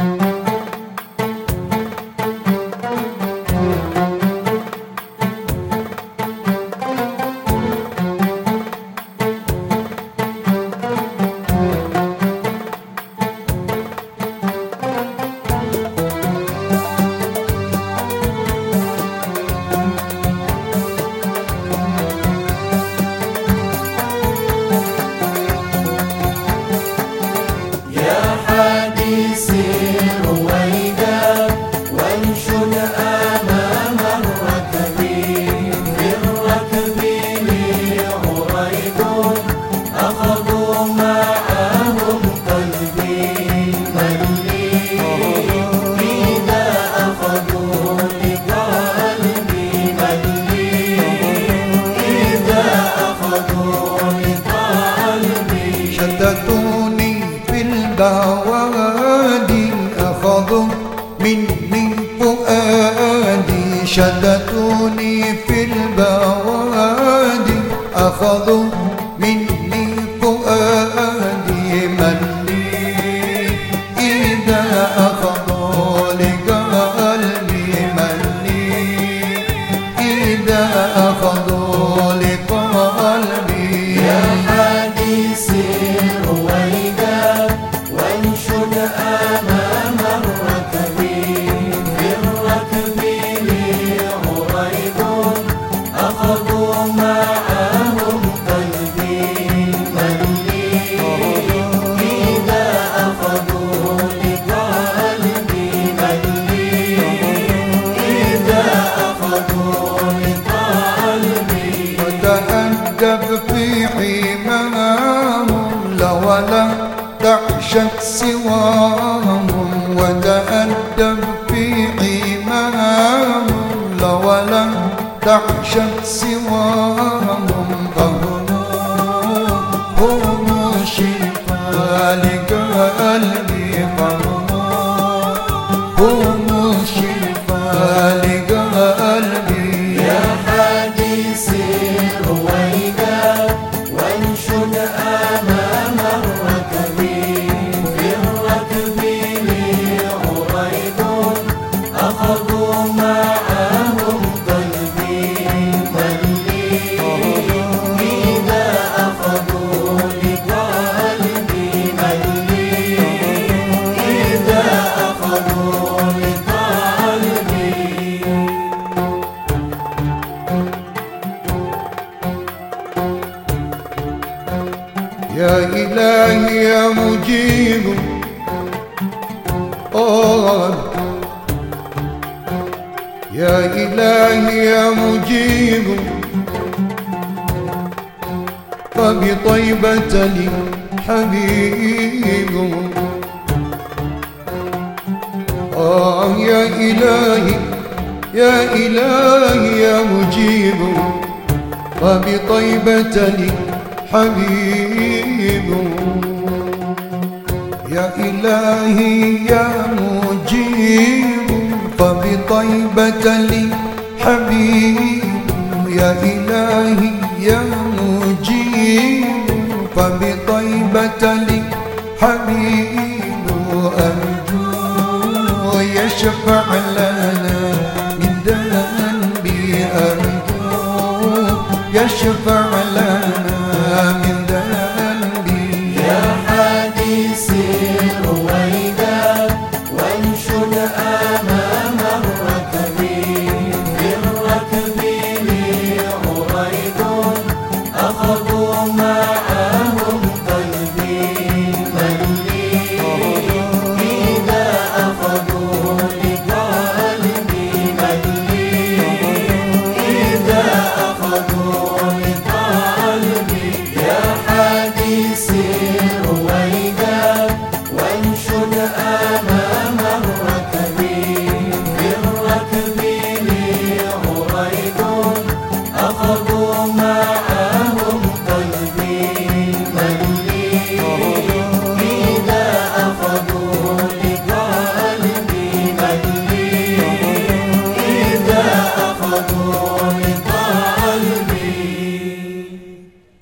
بوادي أخذوا مني فؤادي، شتتوني في البوادي أخذوا مني فؤادي، من لي إذا أخذوا لقلبي، من لي إذا أخذوا لقلبي. يا حديث الرويدا وانشد أمام الركب، في الركب لي عريض أخذوا معهم قلبي، من لي إذا أخذوا لقلبي، من لي إذا أخذوا لقلبي. وتأدب في حماهم ولا تعشق سواهم، وتأدب في حماهم ولا تعشق سواهم، فهم شفاء لقلبي، هم شفاء لقلبي. يا حديث الرويدا وانشد أمام الركب، في الركب لي عريض أخذوا معهم قلبي، من لي إذا أخذوا لقلبي، من لي إذا أخذوا لقلبي. يا إلهي يا مجيب، يا إلهي يا مجيب، فبطيبة لي حبيب. يا إلهي يا إلهي يا مجيب، فبطيبة لي حبيب. يا إلهي يا مجيب، فبطيبة لي حبيب. يا إلهي يا مجيب، فبطيبة لي حبيب. أرجو يشفع